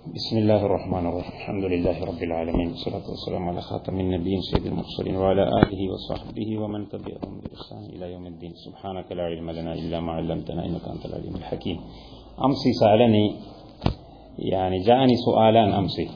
بسم الله الرحمن الرحيم. الحمد لله رب العالمين، والصلاة والسلام على خاتم النبيين سيد المرسلين وعلى آله وصحبه ومن تبعهم بإحسان إلى يوم الدين. سبحانك لا علم لنا إلا ما علمتنا إنك أنت العليم الحكيم. أمسي سألني، جاءني سؤالان أمسي،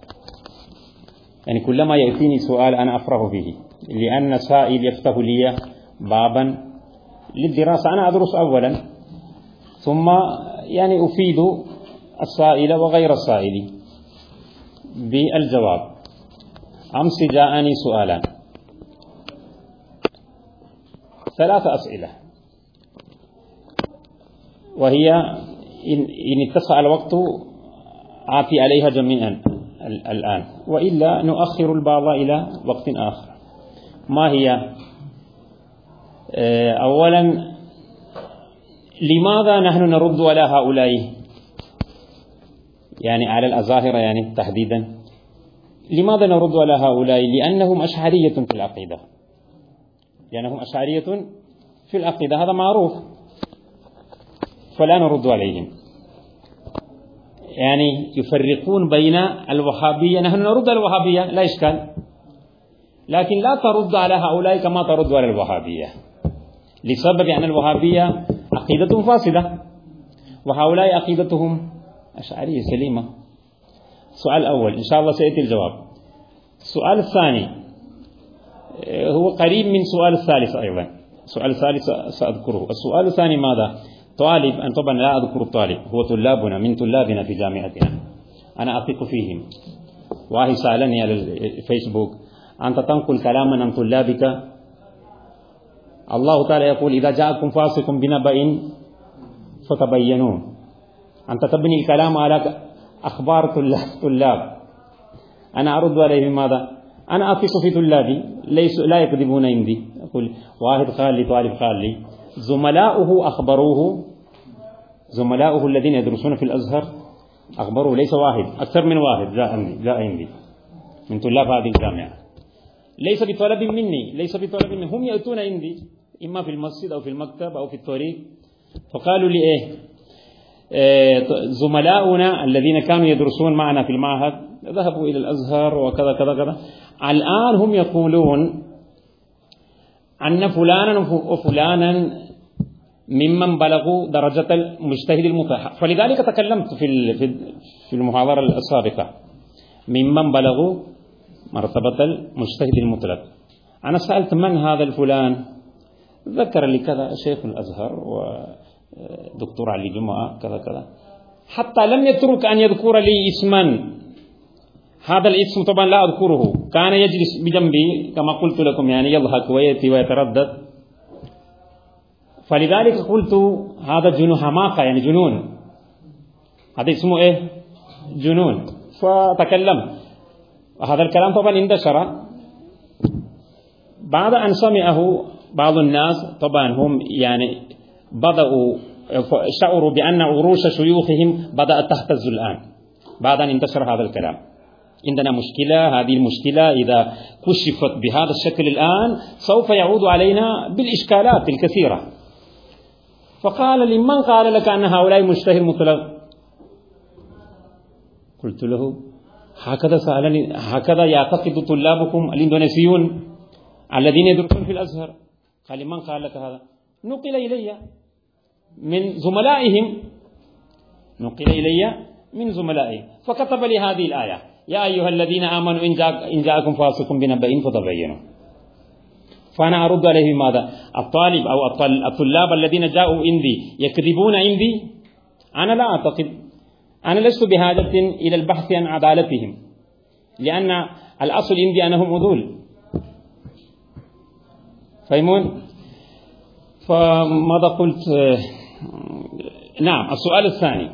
كلما يأتيني سؤال أنا أفرح به، لأن سائل يفتح لي بابا للدراسة. أنا أدرس أولا ثم أفيد السائل وغير السائل بالجواب. أمس جاءني سؤالان، 3 أسئلة، وهي إن اتسع الوقت آتي عليها جميعا الآن، وإلا نؤخر البعض إلى وقت آخر. ما هي؟ أولا، لماذا نحن نرد على هؤلاء، على الأظاهرة تحديدا؟ لماذا نرد على هؤلاء؟ لأنهم أشعرية في العقيدة، في العقيدة، هذا معروف، فلا نرد عليهم. يفرقون بين الوهابية، نحن نرد على الوهابية لا إشكال، لكن لا ترد على هؤلاء كما ترد على الوهابية، لسبب أن الوهابية عقيدتهم فاسدة وهؤلاء عقيدتهم أشعرية سليمة. السؤال الأول إن شاء الله سيأتي الجواب. السؤال الثاني هو قريب من السؤال الثالث أيضا، السؤال الثالث سأذكره. السؤال الثاني ماذا؟ طالب، أن طبعا لا أذكر الطالب، هو طلابنا من طلابنا في جامعتنا، أنا أثق فيهم. واحد سألني على الفيسبوك: أنت تنقل كلاما عن طلابك؟ الله تعالى يقول: إذا جاءكم فاسق بنبأ فتبينوا. أنت تبني الكلام على أخبار طلاب. أنا أرد عليه ماذا؟ أنا أثق في طلابي، لا يكذبون عندي. أقول واحد قال لي، طالب قال لي: زملاؤه أخبروه، زملاؤه الذين يدرسون في الأزهر أخبروه، ليس واحد، أكثر من واحد جاء عندي من طلاب هذه الجامعة، ليس بطلب مني، هم يأتون عندي إما في المسجد أو في المكتب أو في الطريق، فقالوا لي زملاؤنا الذين كانوا يدرسون معنا في المعهد ذهبوا إلى الأزهر وكذا كذا كذا، الآن هم يقولون أن فلانا وفلانا ممن بلغوا درجة المجتهد المطلق. فلذلك تكلمت في المحاضرة السابقة، ممن بلغوا مرتبة المجتهد المطلق. أنا سألت: من هذا الفلان؟ ذكر لي كذا شيخ الأزهر ودكتور علي جمعة كذا كذا، حتى لم يترك أن يذكر لي اسما. هذا الاسم طبعا لا أذكره، كان يجلس بجنبي كما قلت لكم، يضحك ويأتي ويتردد. فلذلك قلت هذا جنون، حماقة، جنون، هذا اسمه جنون. فتكلم، وهذا الكلام طبعا انتشر. بعد أن سمعه بعض الناس، طبعا هم بدأوا شعروا بأن عروش شيوخهم بدأت تهتز الآن بعد أن انتشر هذا الكلام. عندنا مشكلة، هذه المشكلة إذا كشفت بهذا الشكل الآن سوف يعود علينا بالإشكالات الكثيرة. فقال لي: من قال لك أن هؤلاء مجتهد مطلق؟ قلت له: هكذا سألني، هكذا يعتقد طلابكم الإندونيسيون الذين يدرسون في الأزهر. قال لي: من قال لك هذا؟ نقل إلي من زملائهم، فكتب لي هذه الآية: يا أيها الذين آمنوا إن جاءكم فاسق بنبأ فتبينوا. فأنا أرد عليه ماذا؟ الطالب أو الطلاب الذين جاءوا عندي يكذبون عندي؟ أنا لا أعتقد، أنا لست بحاجة إلى البحث عن عدالتهم، لأن الأصل عندي أنهم عدول. فهمون؟ فماذا قلت؟ نعم. السؤال الثاني،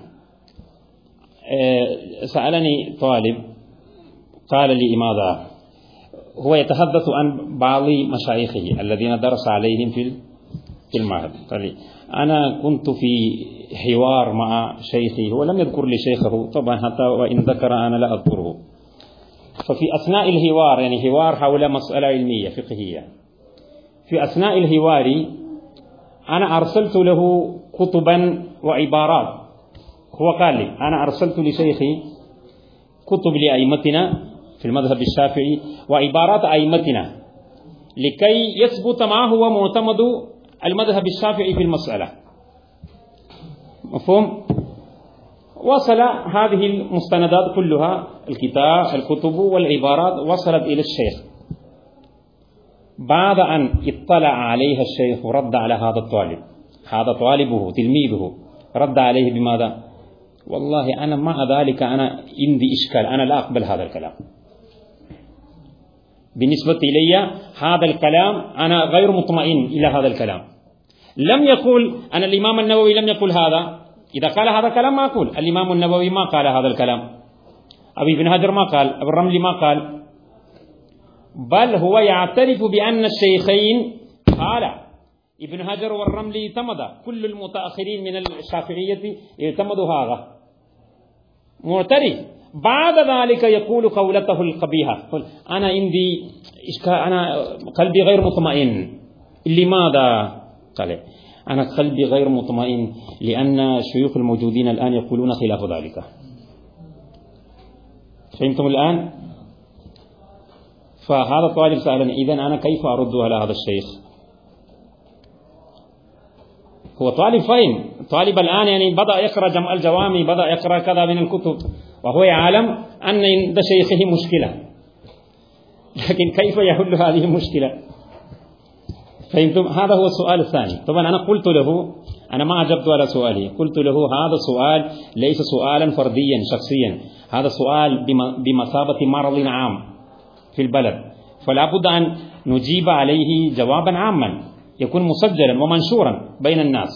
سألني طالب قال لي: ماذا؟ هو يتحدث عن بعض مشايخه الذين درس عليهم في المعهد. قال لي: أنا كنت في حوار مع شيخي، هو لم يذكر لي شيخه طبعا، حتى وإن ذكر أنا لا أذكره. ففي أثناء الحوار، حوار حول مسألة علمية فقهية، في أثناء الحوار أنا أرسلت له كتبا وعبارات. هو قال لي: أنا أرسلت لشيخي كتب لأئمتنا في المذهب الشافعي وعبارات أئمتنا لكي يثبت ما هو معتمد المذهب الشافعي في المسألة. مفهوم؟ وصل هذه المستندات كلها، الكتب والعبارات، وصلت إلى الشيخ. بعد أن اطلع عليها الشيخ ورد على هذا الطالب، هذا طالبه تلميذه، رد عليه بماذا؟ والله أنا مع ذلك أنا عندي إشكال، أنا لا أقبل هذا الكلام، بالنسبة إلي هذا الكلام أنا غير مطمئن إلى هذا الكلام. لم يقول أنا الإمام النووي لم يقول هذا، إذا قال هذا الكلام ما أقول الإمام النووي ما قال هذا الكلام، أبي بن هجر ما قال، أبو الرملي ما قال، بل هو يعترف بأن الشيخين قال. ابن هجر والرملي اعتمد، كل المتأخرين من الشافعية اعتمدوا هذا، معترف. بعد ذلك يقول قولته القبيحة، أنا عندي إشكال، أنا قلبي غير مطمئن. لماذا؟ قال أنا قلبي غير مطمئن لأن الشيوخ الموجودين الآن يقولون خلاف ذلك. فهمتم الآن؟ فهذا الطالب سألني إذن أنا كيف أرد على هذا الشيخ؟ هو طالب فهم، طالب الآن يعني بدأ يقرأ جمع الجوامع، بدأ يقرأ كذا من الكتب، وهو يعلم أن عند شيخه مشكلة، لكن كيف يحل هذه المشكلة؟ فهمتم؟ هذا هو السؤال الثاني. طبعا أنا قلت له، أنا ما أجبت على سؤاله، قلت له هذا سؤال ليس سؤالا فرديا شخصيا، هذا سؤال بمثابة مرض عام في البلد، فلا بد أن نجيب عليه جوابا عاما يكون مسجلا ومنشورا بين الناس.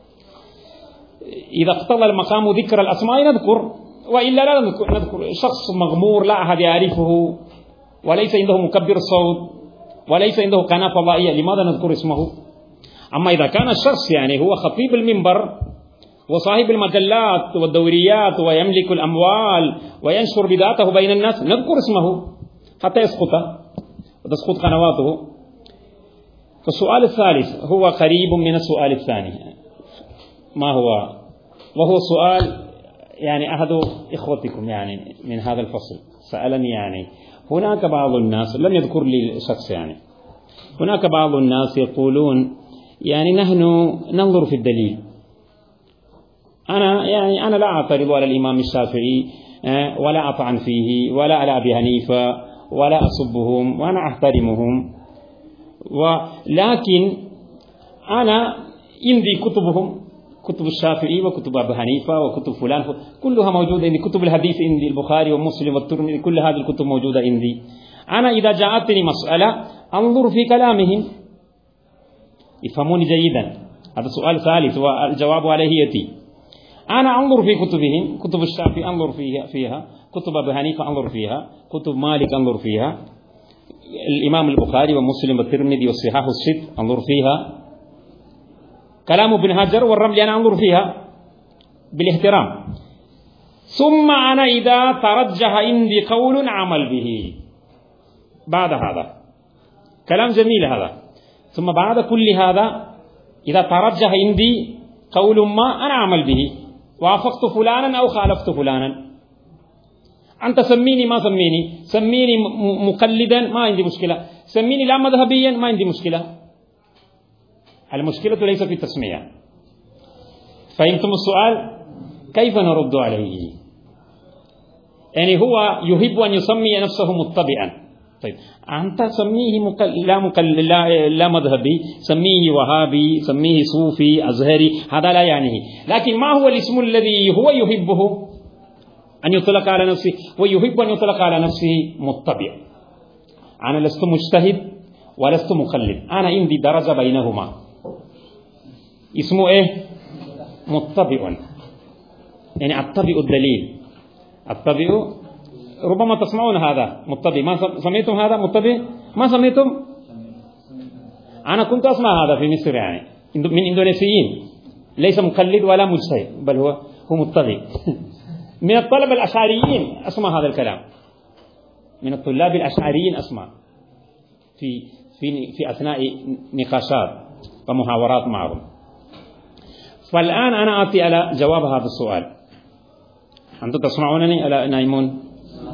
إذا اقتضى المقام ذكر الأسماء نذكر، وإلا لا نذكر. شخص مغمور لا أحد يعرفه، وليس عنده مكبر صوت، وليس عنده قناة فضائية، لماذا نذكر اسمه؟ أما إذا كان الشخص يعني هو خطيب المنبر وصاحب المجلات والدوريات ويملك الأموال وينشر بدعته بين الناس، نذكر اسمه حتى يسقط وتسقط قنواته. فالسؤال الثالث هو قريب من السؤال الثاني، ما هو؟ وهو سؤال يعني أحد إخوتكم يعني من هذا الفصل سألني، يعني هناك بعض الناس، لم يذكر لي شخص، يعني هناك بعض الناس يقولون يعني نحن ننظر في الدليل. أنا لا أعترض على الإمام الشافعي ولا أطعن فيه ولا على أبي حنيفة ولا أسبهم، وأنا أحترمهم، ولكن أنا عندي كتبهم، كتب الشافعي وكتب أبي حنيفة وكتب فلان كلها موجودة عندي، كتب الحديث عندي، البخاري ومسلم والترمذي، كل هذه الكتب موجودة عندي. أنا إذا جاءتني مسألة أنظر في كلامهم، يفهموني جيدا. هذا سؤال ثالث والجواب عليه يأتي. أنا أنظر في كتبهم، كتب الشافعي أنظر فيها، كتب أبي حنيفة أنظر فيها، كتب مالك أنظر فيها، الإمام البخاري ومسلم والترمذي والصحاح الست أنظر فيها، كلام ابن هجر والرملي أنا أنظر فيها بالاحترام. ثم أنا إذا ترجح عندي قول عمل به. بعد هذا كلام جميل هذا، ثم بعد كل هذا إذا ترجح عندي قول ما أنا عمل به، وافقت فلانا أو خالفت فلانا. أنت سميني ما سميني مقلدا ما عندي مشكلة، سميني لا مذهبيا ما عندي مشكلة. المشكلة ليس في التسمية. فهمتم السؤال؟ كيف نرد عليه؟ يعني هو يحب أن يسمي نفسه متبعا، طيب أنت سميه لا مذهبي، سميه وهابي، سميه صوفي أزهري، هذا لا يعنيه. لكن ما هو الاسم الذي هو يحبه أن يطلق على نفسه؟ ويحب أن يطلق على نفسه متبع. أنا لست مجتهد ولست مقلد، أنا عندي درجة بينهما، اسمه إيه؟ متبع. يعني أتبع الدليل، أتبع. ربما تسمعون هذا متبع، ما سمعتم هذا متبع؟ ما سمعتم؟ أنا كنت أسمع هذا في مصر، يعني من إندونيسيين، ليس مقلد ولا مجتهد، بل هو متبع. من الطلبة الأشعريين أسمع هذا الكلام، من الطلاب الأشعريين أسمع في أثناء نقاشات ومحاورات معهم. فالآن أنا آتي على جواب هذا السؤال. أنتم تسمعونني ألا نايمون؟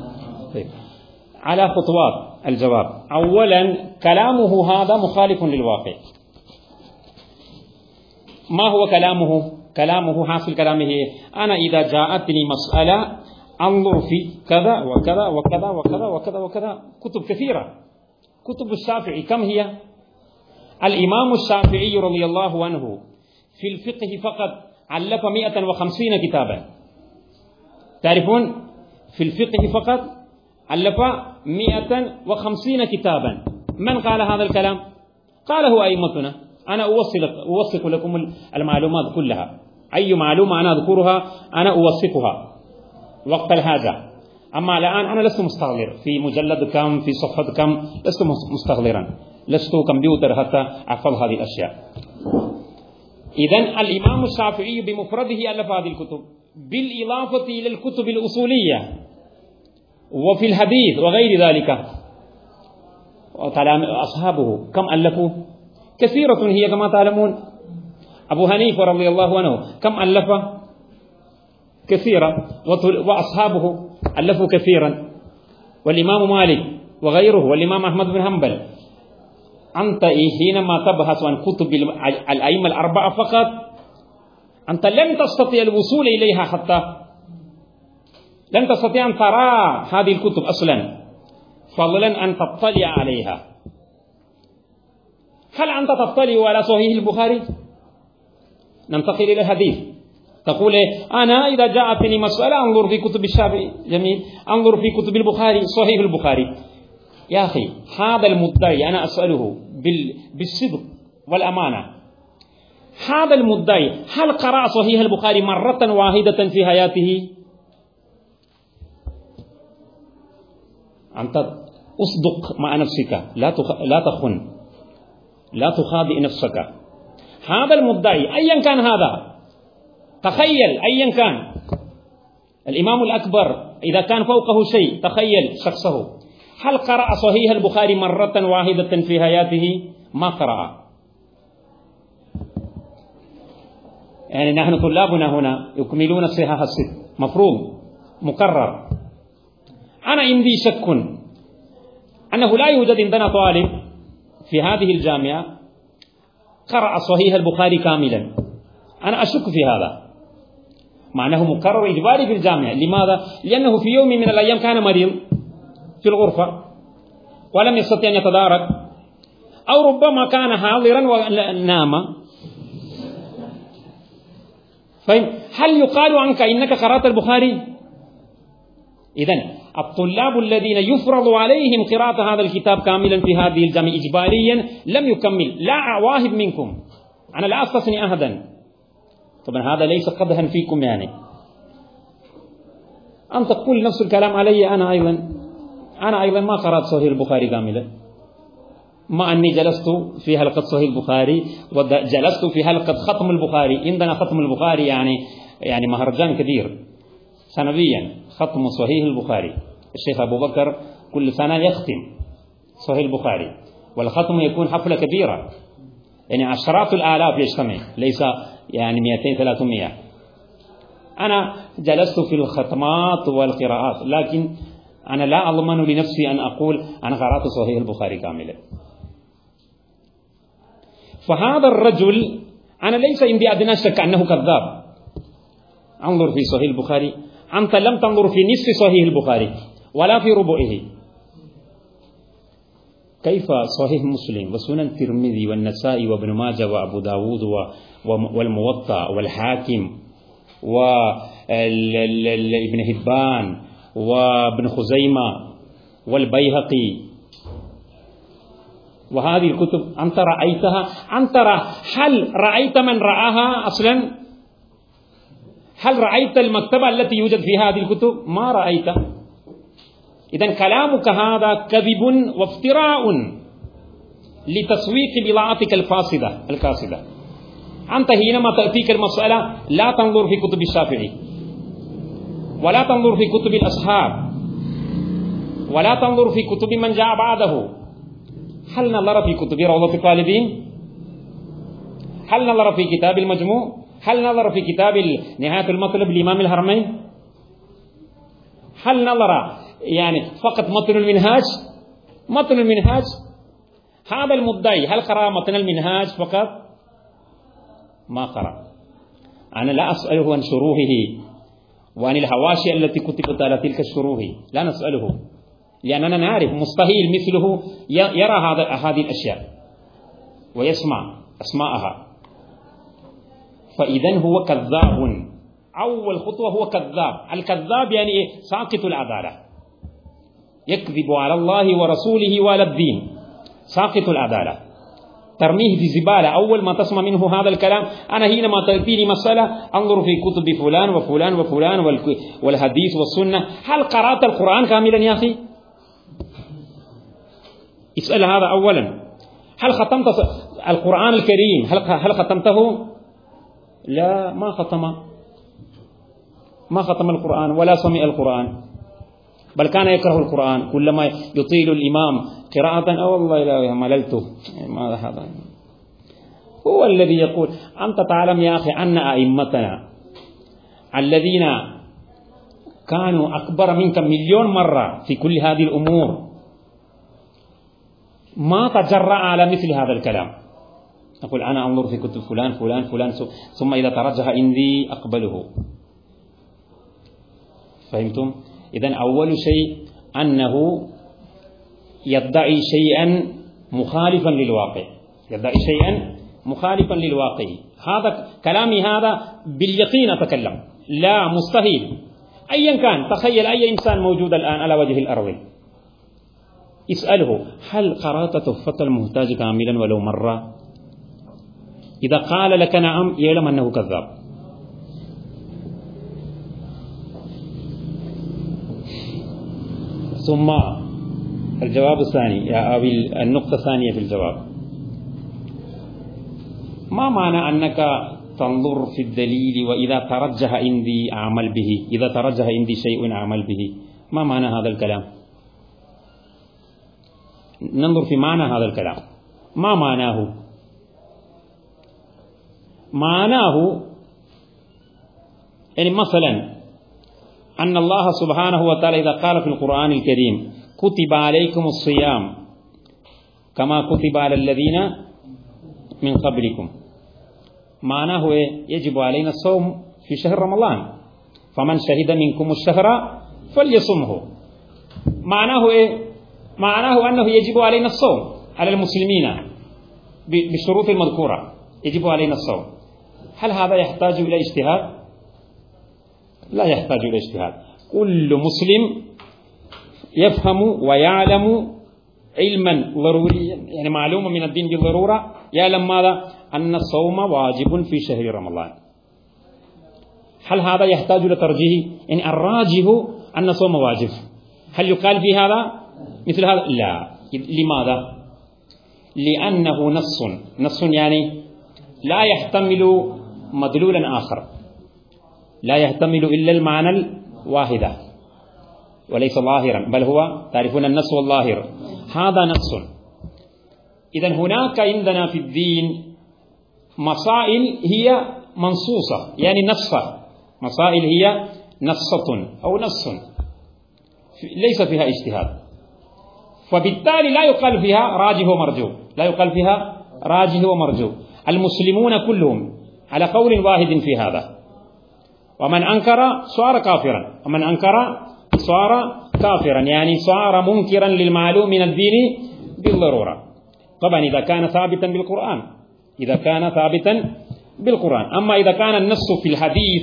طيب. على خطوات الجواب. أولا كلامه هذا مخالف للواقع. ما هو كلامه؟ كلامه حاصل كلامه أنا إذا جاءتني مسألة أنظر في كذا وكذا وكذا وكذا وكذا وكذا. كتب كثيرة. كتب الشافعي كم هي؟ الإمام الشافعي رضي الله عنه في الفقه فقط ألف 150 كتابا. تعرفون في الفقه فقط ألف 150 كتابا. من قال هذا الكلام؟ قاله أئمتنا. أنا أوثق لكم المعلومات كلها. أي معلومة أنا أذكرها أنا أوثقها وقت الحاجة. أما الآن أنا لست مستغلر في مجلد كم في صفحة كم، لست مستغلرا، لست كمبيوتر حتى أحفظ هذه الأشياء. إذن الإمام الشافعي بمفرده ألف هذه الكتب بالإضافة إلى الكتب الأصولية وفي الحديث وغير ذلك. وكلام أصحابه كم ألفوا؟ كثيرة هي كما تعلمون. أبو حنيفة رضي الله عنه كم ألف؟ كثيرا. وأصحابه ألفوا كثيرا. والإمام مالك وغيره والإمام أحمد بن حنبل. أنت حينما تبحث عن كتب الأئمة الأربعة فقط أنت لن تستطيع الوصول إليها، حتى لن تستطيع أن ترى هذه الكتب أصلا، فضلا أن تطلع عليها. هل أنت تطلع على صحيح البخاري؟ ننتقل إلى الحديث. تقول أنا إذا جاءتني مسألة أنظر في كتب الشافعي، جميل، أنظر في كتب البخاري، صحيح البخاري. يا أخي هذا المدعي أنا أسأله بالصدق والأمانة، هذا المدعي هل قرأ صحيح البخاري مرة واحدة في حياته؟ أنت أصدق مع نفسك، لا تخن، لا تخادع نفسك. هذا المدعي أيا كان هذا، تخيل أيا كان الإمام الأكبر إذا كان فوقه شيء، تخيل شخصه، هل قرأ صحيح البخاري مرة واحدة في حياته؟ ما قرأ. يعني نحن طلابنا هنا يكملون الصحاح الست، مفروض مقرر. أنا عندي شك أنه لا يوجد عندنا طالب في هذه الجامعة قرأ صحيح البخاري كاملا. أنا أشك في هذا، مع أنه مقرر إجباري في الجامعة. لماذا؟ لأنه في يوم من الأيام كان مريض في الغرفة ولم يستطيع أن يتدارك، أو ربما كان حاضرا ونام. هل يقال عنك إنك قرأت البخاري؟ إذن الطلاب الذين يفرض عليهم قراءة هذا الكتاب كاملا في هذه الجامعة إجباريا لم يكمل، لا واحد منكم، أنا لا أستثني أحدا. طبعا هذا ليس قدحا فيكم، يعني أن تقول نفس الكلام علي. أنا أيضا ما قرأت صحيح البخاري كاملا، مع أني جلست في حلقة صحيح البخاري وجلست في حلقة ختم البخاري. عندنا ختم البخاري يعني مهرجان كبير سنويا، ختم صحيح البخاري. الشيخ أبو بكر كل سنة يختم صحيح البخاري، والختم يكون حفلة كبيرة، يعني عشرات الآلاف يجتمع، ليس يعني 200-300. أنا جلست في الختمات والقراءات، لكن أنا لا أضمن لنفسي أن أقول أنا قرأت صحيح البخاري كاملا. فهذا الرجل أنا ليس عندي أدنى شك أنه كذاب. انظر في صحيح البخاري، أنت لم تنظر في نصف صحيح البخاري ولا في ربعه. كيف صحيح مسلم وسنن الترمذي والنسائي وابن ماجه وأبو داود والموطأ والحاكم وابن هبان وابن خزيمة والبيهقي وهذه الكتب أنت رأيتها؟ هل رأيت من رآها أصلا؟ هل رأيت المكتبة التي يوجد فيها هذه الكتب؟ ما رأيت. إذن كلامك هذا كذب وافتراء لتسويق بضاعتك الكاسدة. أنت حينما تأتيك المسألة لا تنظر في كتب الشافعي، ولا تنظر في كتب الأصحاب، ولا تنظر في كتب من جاء بعده. هل نظر في كتب روضة الطالبين؟ هل نظر في كتاب المجموع؟ هل نظر في كتاب نهاية المطلب لإمام الحرمين؟ هل نظر يعني فقط متن المنهاج، متن المنهاج. هذا المدعي هل قرأ متن المنهاج فقط؟ ما قرأ. أنا لا أسأله عن شروحه وعن الحواشي التي كتبت على تلك الشروح، لا نسأله، لأننا نعرف مستحيل مثله يرى هذه الأشياء ويسمع أسماءها. فإذن هو كذاب. أول خطوة هو كذاب. الكذاب يعني ساقط العدالة، يكذب على الله ورسوله وعلى الدين، ساقط العدالة، ترميه في زبالة. أول ما تسمع منه هذا الكلام، أنا حينما تأتيني مسألة أنظر في كتب فلان وفلان وفلان والحديث والسنة، هل قرأت القرآن كاملا يا أخي؟ اسأل هذا أولا. هل ختمت القرآن الكريم؟ هل ختمته؟ لا، ما ختم القرآن ولا سمع القرآن، بل كان يكره القرآن. كلما يطيل الإمام قراءة والله لا مللته. ماذا هذا؟ هو الذي يقول. أنت تعلم يا أخي أن أئمتنا الذين كانوا أكبر منك مليون مرة في كل هذه الأمور ما تجرأ على مثل هذا الكلام. أقول أنا أنظر في كتب فلان فلان فلان ثم إذا ترجح عندي أقبله. فهمتم؟ إذن أول شيء أنه يدعي شيئا مخالفا للواقع، يدعي شيئا مخالفا للواقع. هذا كلامي، هذا باليقين أتكلم، لا مستحيل. أيا كان، تخيل أي إنسان موجود الآن على وجه الأرض، اسأله هل قرأت تحفة المحتاج كاملا ولو مرة؟ إذا قال لك نعم يعلم أنه كذاب. ثم الجواب الثاني أو النقطة الثانية في الجواب، ما معنى أنك تنظر في الدليل وإذا ترجح عندي أعمل به، إذا ترجح عندي شيء أعمل به؟ ما معنى هذا الكلام؟ ننظر في معنى هذا الكلام. ما معناه؟ معناه يعني مثلا أن الله سبحانه وتعالى إذا قال في القرآن الكريم كتب عليكم الصيام كما كتب على الذين من قبلكم، معناه يجب علينا الصوم في شهر رمضان، فمن شهد منكم الشهر فليصمه. معناه معناه أنه يجب علينا الصوم على المسلمين بالشروط المذكورة، يجب علينا الصوم. هل هذا يحتاج إلى اجتهاد؟ لا يحتاج إلى اجتهاد. كل مسلم يفهم ويعلم علما ضروريا، يعني معلومة من الدين بالضرورة، يعلم ماذا؟ أن الصوم واجب في شهر رمضان. هل هذا يحتاج إلى ترجيح؟ يعني الراجح أن الصوم واجب. هل يقال في هذا مثل هذا؟ لا. لماذا؟ لأنه نص يعني لا يحتمل مدلولا آخر، لا يحتمل إلا المعنى الواحدة وليس ظاهرا، بل هو تعرفون النص والظاهر، هذا نص. إذن هناك عندنا في الدين مسائل هي منصوصة، يعني نصة، مسائل هي نصة أو نص ليس فيها اجتهاد، فبالتالي لا يقال فيها راجح ومرجوح، لا يقال فيها راجح ومرجوح. المسلمون كلهم على قول واحد في هذا، ومن أنكر صار كافرا، ومن أنكر صار كافرا، يعني صار منكرا للمعلوم من الدين بالضرورة. طبعا إذا كان ثابتا بالقرآن، إذا كان ثابتا بالقرآن. أما إذا كان النص في الحديث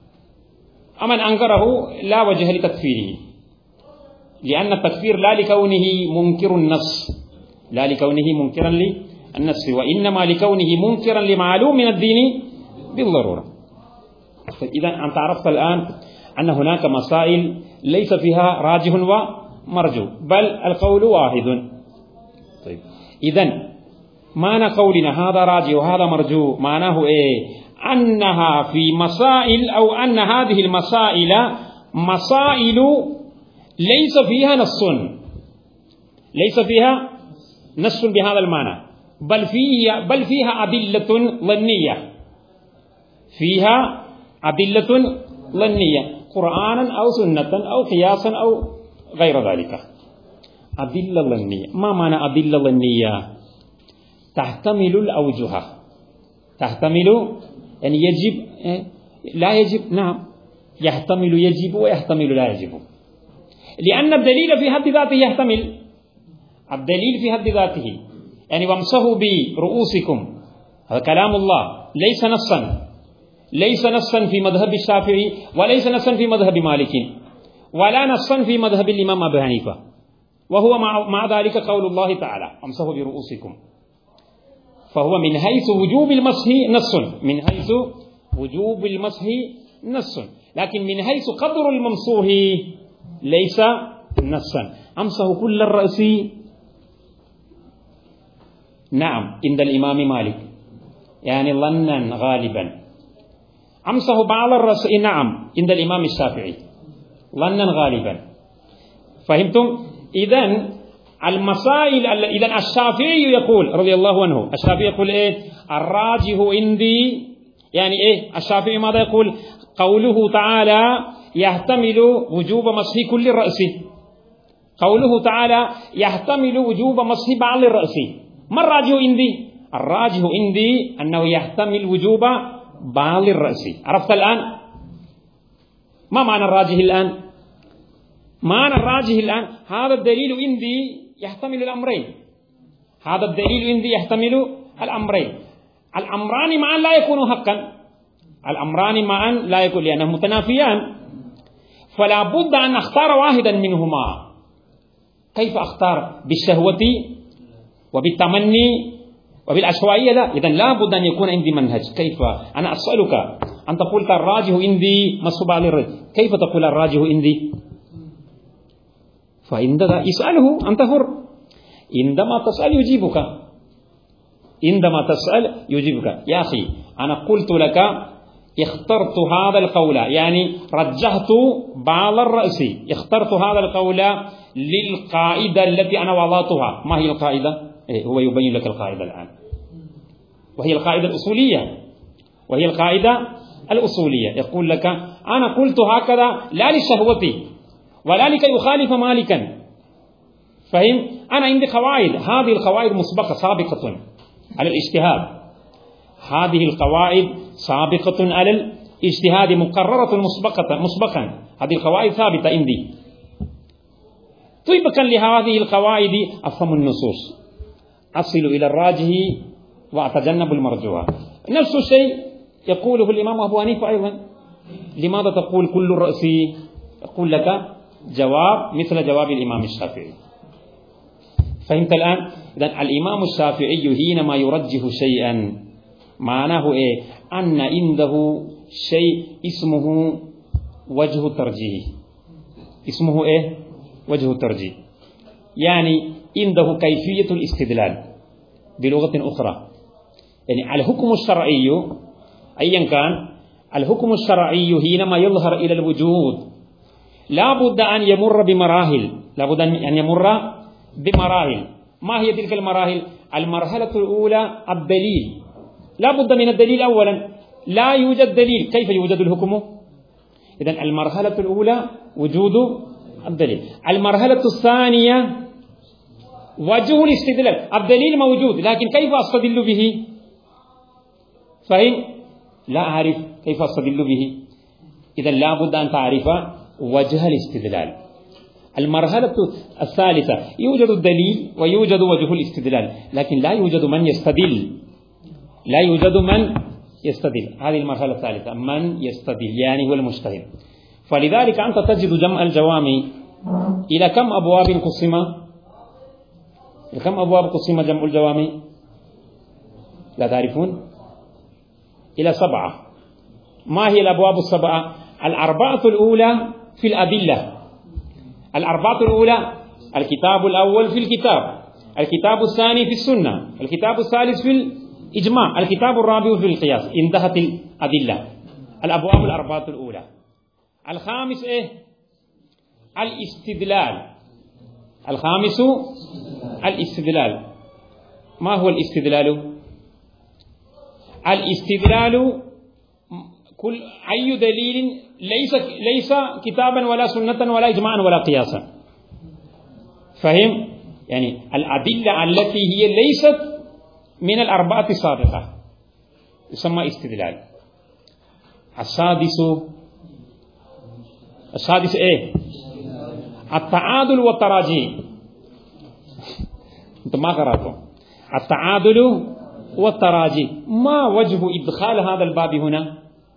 أمن أنكره لا وجه لتكفيره، لأن التكفير لا لكونه منكر النص، لا لكونه منكرا للنص، وإنما لكونه منكرا لمعلوم من الدين بالضرورة. إذا أنت عرفت الآن أن هناك مسائل ليس فيها راجح ومرجوح، بل القول واحد. طيب، إذن معنى قولنا هذا راجح وهذا مرجوح معناه إيه؟ أنها في مسائل، أو أن هذه المسائل مسائل ليس فيها نص، ليس فيها نص بهذا المعنى، بل فيها أدلة ظنية، فيها أدلة ظنية، قرآنا أو سنة أو قياسا أو غير ذلك. أدلة ظنية، ما معنى أدلة ظنية؟ تحتمل الأوجه، تحتمل يعني يجب لا يجب، نعم يحتمل يجب ويحتمل لا يجب، لأن الدليل في حد ذاته يحتمل، الدليل في حد ذاته يعني وامسحوا برؤوسكم هذا كلام الله، ليس نصا، ليس نصا في مذهب الشافعي وليس نصا في مذهب مالك ولا نصا في مذهب الإمام أبي حنيفة، وهو مع ذلك قول الله تعالى امسحوا برؤوسكم، فهو من حيث وجوب المسح نص، من حيث وجوب المسح نص، لكن من حيث قدر الممسوح ليس نصا. امسحوا كل الرأس، نعم عند الإمام مالك يعني ظنا غالبا. امسحوا بعض الرأس، نعم عند الإمام الشافعي ظنا غالبا. فهمتم؟ إذن المسائل، إذن الشافعي يقول رضي الله عنه، الشافعي يقول الراجح عندي، يعني الشافعي ماذا يقول؟ قوله تعالى يحتمل وجوب مسح كل الرأس، قوله تعالى يحتمل وجوب مسح بعض الرأس. ما الراجح عندي؟ الراجح عندي أنه يحتمل وجوب بعض الرأس. عرفت الآن؟ ما معنى الراجح الآن؟ معنى الراجح الآن هذا الدليل عندي يحتمل الأمرين، هذا الدليل عندي يحتمل الأمرين، الأمران معا لا يكون حقا، الأمران معا لا يكون لأنهم متنافيان، فلا بد أن أختار واحدا منهما. كيف أختار؟ بالشهوة وبالتمني وبالعشوائية؟ لا، إذن لا بد أن يكون عندي منهج. كيف؟ أنا أسألك، أنت قلت الراجح عندي مصب على الرجل، كيف تقول الراجح عندي؟ فعندما اسأله أنت حر، عندما تسأل يجيبك، عندما تسأل يجيبك. يا أخي أنا قلت لك اخترت هذا القول، يعني رجحت بعض الرأس، اخترت هذا القول للقاعدة التي أنا وضعتها. ما هي القاعدة؟ هو يبين لك القاعدة الآن، وهي القاعدة الأصولية، وهي القاعدة الأصولية. يقول لك أنا قلت هكذا لا للشهوة ولا لكي يخالف مالكا، فهم؟ أنا عندي قواعد، هذه القواعد مسبقة سابقة على الاجتهاد، هذه القواعد سابقة على الاجتهاد، مقررة مسبقا، هذه القواعد ثابتة عندي. طبقا لهذه القواعد أفهم النصوص، أصل إلى الراجح وأتجنب المرجوح. نفس الشيء يقوله الإمام أبو حنيفة أيضا. لماذا تقول كل الرأس؟ يقول لك جواب مثل جواب الإمام الشافعي. فهمت الآن؟ إذن الإمام الشافعي حينما يرجح شيئا معناه أن عنده شيء اسمه وجه الترجيح، اسمه وجه الترجيح، يعني عنده كيفية الاستدلال بلغة أخرى. يعني الحكم الشرعي أيا كان، الحكم الشرعي حينما يظهر إلى الوجود لا بد أن يمر بمراحل، لا بد أن يمر بمراحل. ما هي تلك المراحل؟ المرحلة الأولى الدليل، لا بد من الدليل أولا، لا يوجد دليل كيف يوجد الحكم؟ إذن المرحلة الأولى وجود الدليل. المرحلة الثانية وجه الاستدلال، الدليل موجود لكن كيف أستدل به؟ فهم؟ لا أعرف كيف أستدل به، إذن لا بد أن تعرف وجه الاستدلال. المرحلة الثالثة يوجد الدليل ويوجد وجه الاستدلال، لكن لا يوجد من يستدل، لا يوجد من يستدل. هذه المرحلة الثالثة، من يستدل يعني هو المجتهد. فلذلك أنت تجد جمع الجوامع إلى كم أبواب قسم؟ إلى كم أبواب قسم جمع الجوامع؟ لا تعرفون؟ إلى 7. ما هي الأبواب السبعة؟ الأربعة الأولى في الأدلة، الأربعة الأولى الكتاب الأول في الكتاب، الكتاب الثاني في السنة، الكتاب الثالث في الإجماع، الكتاب الرابع في القياس. انتهت الأدلة، الأبواب الأربعة الأولى. الخامس الاستدلال، الخامس الاستدلال. ما هو الاستدلال؟ الاستدلال كل أي دليل ليس كتابا ولا سنة ولا إجماعا ولا قياسا، فهم؟ يعني الأدلة التي هي ليست من الأربعة السابقة يسمى استدلال. السادس إيه؟ التعادل والتراجي. أنت ما قرأته. التعادل والتراجي، ما وجه إدخال هذا الباب هنا؟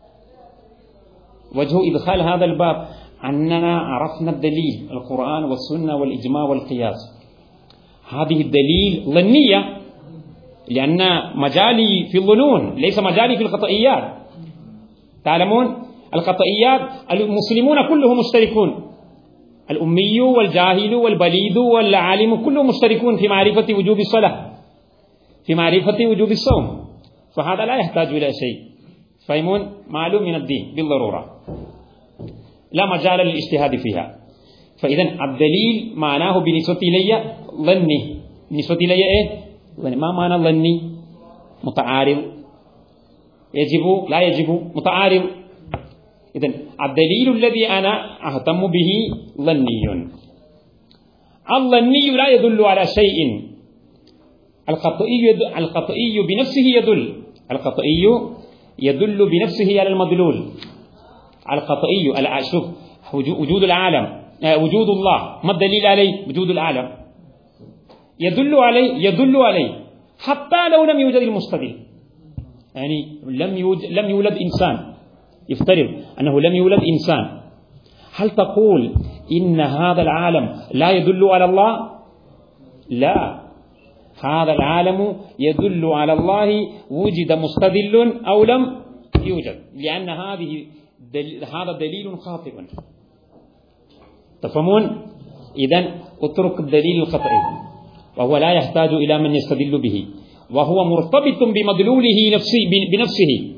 وجه إدخال هذا الباب أننا عرفنا الدليل، القرآن والسنة والإجماع والقياس. هذه الدليل ظنية، لأن مجالي في الظنون ليس مجالي في القطعيات. تعلمون القطعيات المسلمون كلهم مشتركون، الأمي والجاهل والبليد والعالم كلهم مشتركون في معرفة وجوب الصلاة، في معرفة وجوب الصوم، فهذا لا يحتاج إلى شيء. فهمون؟ معلوم من الدين بالضرورة، لا مجال للاجتهاد فيها. فإذا الدليل معناه بالنسبة إلي ظني. بالنسبة إلي إيه؟ ما معنى ظني؟ متعارض، يجب لا يجب، متعارض. إذن الدليل الذي أنا أهتم به ظني. الظني لا يدل على شيء. القطعي بنفسه يدل، القطعي يدل بنفسه على المدلول. القطعي شوف وجود العالم، وجود الله، ما الدليل عليه؟ وجود العالم يدل عليه حتى لو لم يوجد المستدل. يعني لم يولد إنسان، يفترض أنه لم يولد إنسان، هل تقول إن هذا العالم لا يدل على الله؟ لا، هذا العالم يدل على الله وجد مستدل أو لم يوجد، لأن هذا دليل خاطئ. تفهمون؟ إذن اترك الدليل القطعي وهو لا يحتاج إلى من يستدل به، وهو مرتبط بمدلوله بنفسه.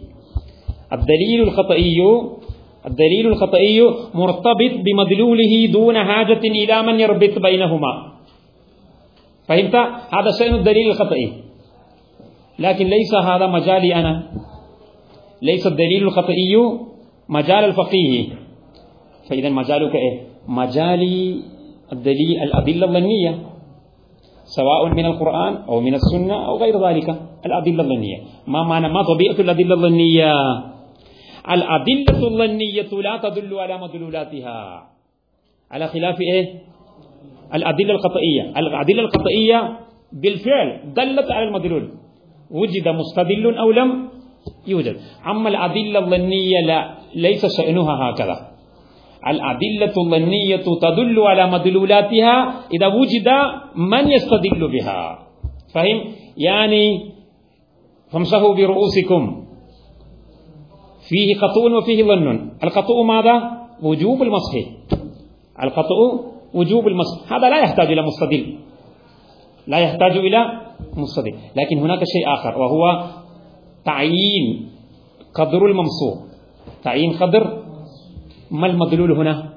الدليل القطعي مرتبط بمدلوله دون حاجة إلى من يربط بينهما. فهمت؟ هذا شأن الدليل القطعي، لكن ليس هذا مجالي أنا، ليس الدليل القطعي مجال الفقيه. فإذا مجالك إيه؟ مجالي الدليل الأدلة الظنية، سواء من القرآن أو من السنة أو غير ذلك. الأدلة الظنية ما طبيعة الأدلة الظنية؟ الأدلة الظنية لا تدل على مدلولاتها، على خلاف إيه؟ الأدلة القطعية. الأدلة القطعية بالفعل دلت على المدلول، وجد مستدل أو لم يوجد. أما الأدلة الظنية لا، ليس شأنها هكذا. الأدلة الظنية تدل على مدلولاتها إذا وجد من يستدل بها. فهم؟ يعني فامسحوا برؤوسكم، فيه قطع وفيه ظن. القطع ماذا؟ وجوب المسح. القطع وجوب المسح، هذا لا يحتاج إلى مستدل، لا يحتاج إلى مستدل. لكن هناك شيء آخر، وهو تعيين قدر الممسوح. تعيين قدر، ما المدلول هنا؟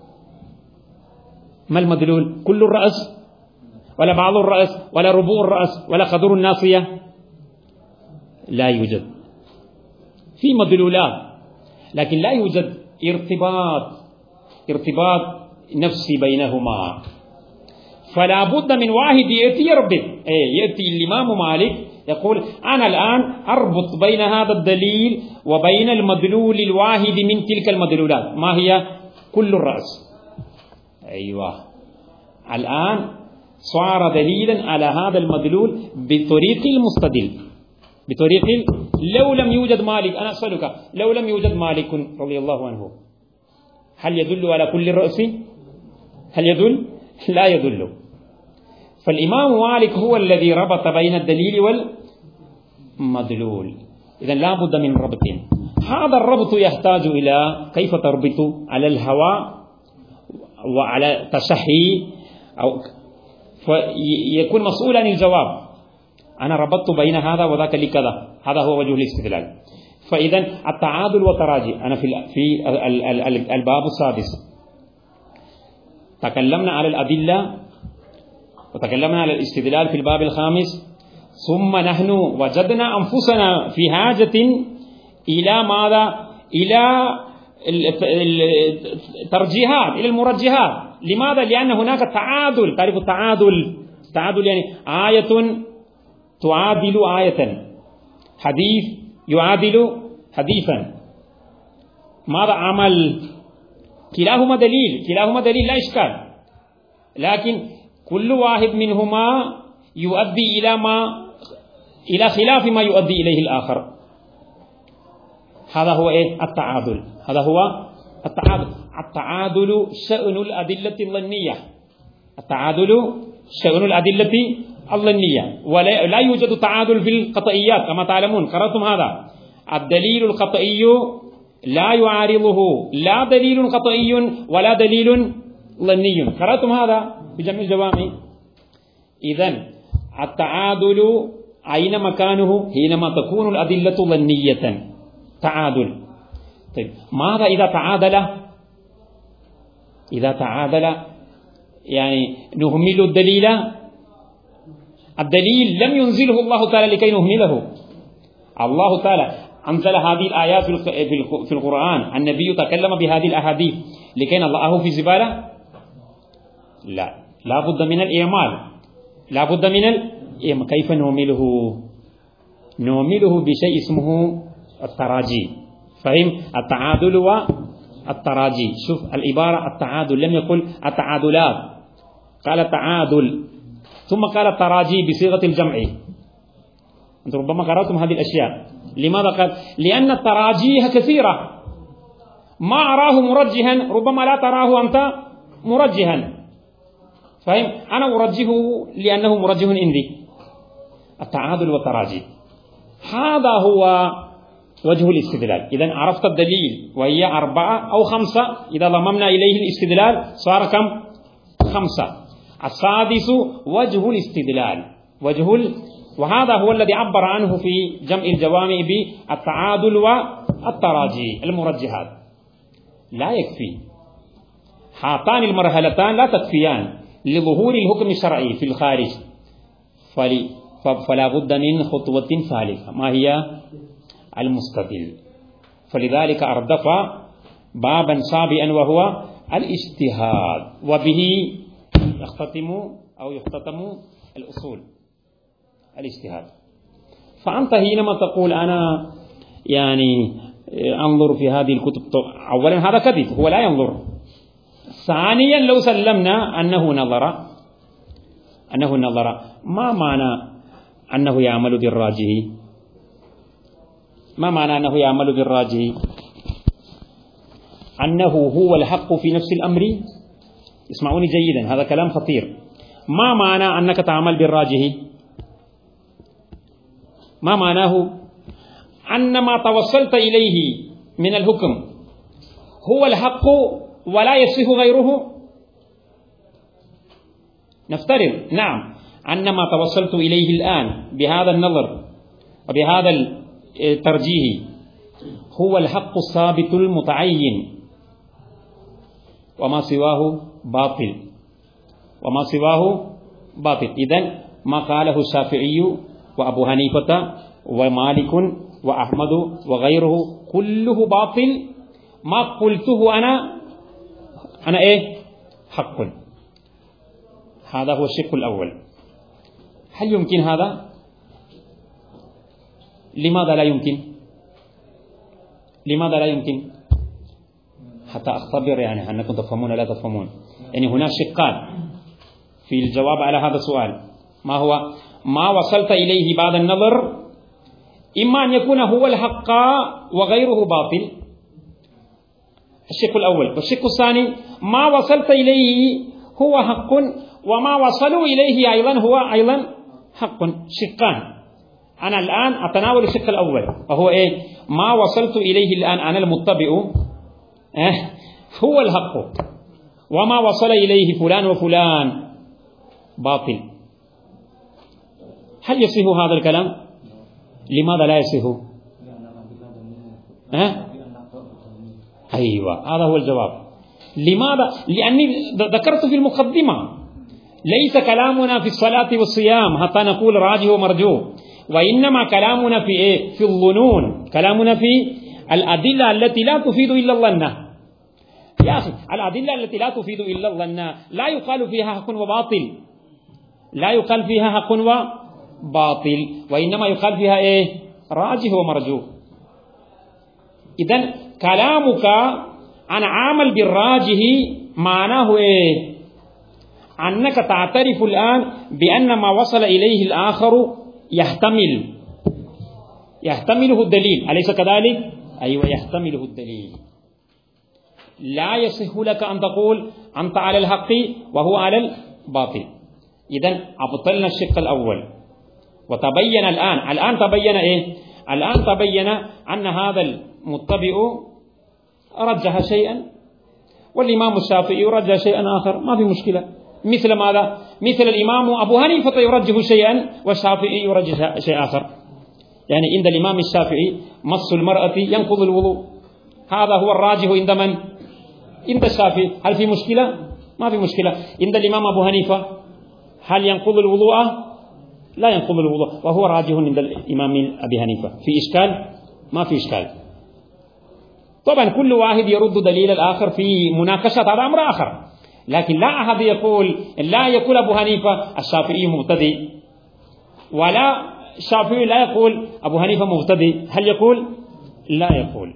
ما المدلول؟ كل الرأس ولا بعض الرأس ولا ربوع الرأس ولا قدر الناصية؟ لا يوجد. في مدلولات لكن لا يوجد ارتباط نفسي بينهما. فلا بد من واحد يأتي يربط. يأتي الإمام مالك يقول أنا الآن أربط بين هذا الدليل وبين المدلول الواحد من تلك المدلولات. ما هي؟ كل الرأس. أيوة، الآن صار دليلا على هذا المدلول بطريق المستدل، بطريق لو لم يوجد مالك. أنا أسألك، لو لم يوجد مالك رضي الله عنه، هل يدل على كل الرأس؟ هل يدل؟ لا يدل. فالإمام مالك هو الذي ربط بين الدليل والمدلول. إذن لا بد من ربط. هذا الربط يحتاج إلى كيف تربط على الهواء وعلى تشحي، أو فيكون مسؤولا عن الجواب. أنا ربطت بين هذا وذاك لكذا، هذا هو وجه الاستدلال. فإذا التعادل والتراجي. أنا في الباب السادس تكلمنا على الأدلة وتكلمنا على الاستدلال في الباب الخامس، ثم نحن وجدنا أنفسنا في حاجة إلى ماذا؟ إلى الترجيحات، إلى المرجحات. لماذا؟ لأن هناك تعادل. تعرف التعادل؟ التعادل يعني آية تعادل آية، حديث يعادل حديثا. ماذا عمل؟ كلاهما دليل لا إشكال، لكن كل واحد منهما يؤدي إلى خلاف ما يؤدي إليه الآخر. هذا هو التعادل. هذا هو التعادل. التعادل شأن الأدلة الظنية. التعادل شأن الأدلة الظنية، ولا يوجد تعادل في القطعيات كما تعلمون. قرأتم هذا. الدليل القطعي لا يعارضه لا دليل قطعي ولا دليل ظني. قرأتم هذا في جمع الجوامع. إذن التعادل أين مكانه؟ حينما تكون الأدلة ظنية. تعادل. طيب ماذا إذا تعادل يعني نهمل الدليل. الدليل لم ينزله الله تعالى لكي نهمله. الله تعالى أنزل هذه الآيات في القرآن، النبي تكلم بهذه الأحاديث لكي نضعه في زبالة؟ لا بد من الإعمال. كيف نهمله؟ نهمله بشيء اسمه التراجي. فهم؟ التعادل والتراجي. شوف العبارة، التعادل لم يقل التعادلات، قال التعادل ثم قال التراجي بصيغة الجمع. أنت ربما قرأتم هذه الأشياء. لماذا قال؟ لأن التراجيح كثيرة، ما أراه مرجها ربما لا تراه أنت مرجها. فهم؟ أنا أرجحه لأنه مرجح عندي. التعادل والتراجي هذا هو وجه الاستدلال. إذن عرفت الدليل وهي 4 أو 5، إذا ضممنا إليه الاستدلال صار كم؟ 5. السادس وجه الاستدلال، وهذا هو الذي عبر عنه في جمع الجوامع بالتعادل والتراجي. المرجحات لا يكفي، هاتان المرحلتان لا تكفيان لظهور الحكم الشرعي في الخارج، فلا بد من خطوة ثالثة. ما هي؟ المستدل. فلذلك أردف بابا سابعا وهو الاجتهاد، وبه يختتم الأصول. الاجتهاد. فأنت حينما تقول أنا يعني أنظر في هذه الكتب، أولا هذا كذب، هو لا ينظر. ثانيا لو سلمنا أنه نظر، ما معنى أنه يعمل بالراجح؟ ما معنى أنه يعمل بالراجح؟ أنه هو الحق في نفس الأمر. اسمعوني جيدا، هذا كلام خطير. ما معنى أنك تعمل بالراجح؟ ما معناه؟ أن ما توصلت إليه من الحكم هو الحق ولا يصح غيره. نفترض نعم أن ما توصلت إليه الآن بهذا النظر وبهذا الترجيح هو الحق الثابت المتعين، وما سواه باطل. إذن ما قاله الشافعي وأبو حنيفة ومالك وأحمد وغيره كله باطل، ما قلته أنا حق. هذا هو الشق الأول. هل يمكن هذا؟ لماذا لا يمكن؟ حتى أختبر يعني أنكم تفهمون لا تفهمون. يعني هناك شقان في الجواب على هذا السؤال. ما هو ما وصلت إليه بعد النظر؟ إما أن يكون هو الحق وغيره باطل، الشق الأول. والشق الثاني ما وصلت إليه هو حق وما وصلوا إليه هو أيضا حق. شقان. أنا الآن أتناول الشق الأول وهو ما وصلت إليه الآن أنا المتبع هو الحق، وما وصل إليه فلان وفلان باطل. هل يصح هذا الكلام؟ لماذا لا يصح؟ أيوة، هذا هو الجواب. لماذا؟ لأني ذكرت في المقدمة ليس كلامنا في الصلاة والصيام حتى نقول راجح ومرجوح، وإنما كلامنا في الظنون، كلامنا في الأدلة التي لا تفيد إلا الظن. يا أخي الأدلة التي لا تفيد إلا الظن لا يقال فيها حق وباطل، لا يقال فيها حق وباطل، وإنما يقال فيها إيه؟ راجح ومرجوح. إذن كلامك عن عمل بالراجح معناه إيه؟ أنك تعترف الآن بأن ما وصل إليه الآخر يحتمله الدليل، أليس كذلك؟ أيوة، يحتمله الدليل. لا يصح لك أن تقول أنت على الحق وهو على الباطل. إذن أبطلنا الشق الأول، وتبين الآن تبين إيه؟ الآن تبين أن هذا المتبع رجح شيئا والإمام الشافعي يرجح شيئا آخر، ما في مشكلة. مثل ماذا؟ مثل الإمام أبو حنيفة يرجح شيئا والشافعي يرجح شيء آخر. يعني عند الإمام الشافعي مس المرأة ينقض الوضوء، هذا هو الراجح عند من؟ عند الشافعي. هل في مشكلة؟ ما في مشكلة. عند الإمام أبو حنيفة هل ينقض الوضوء؟ لا ينقض الوضوء، وهو راجح عند الإمام أبي حنيفة. في إشكال؟ ما في إشكال. طبعا كل واحد يرد دليل الآخر في مناقشة، هذا أمر آخر، لكن لا أحد يقول أبو حنيفة الشافعي مبتدئ، ولا الشافعي لا يقول أبو حنيفة مبتدئ. هل يقول؟ لا يقول.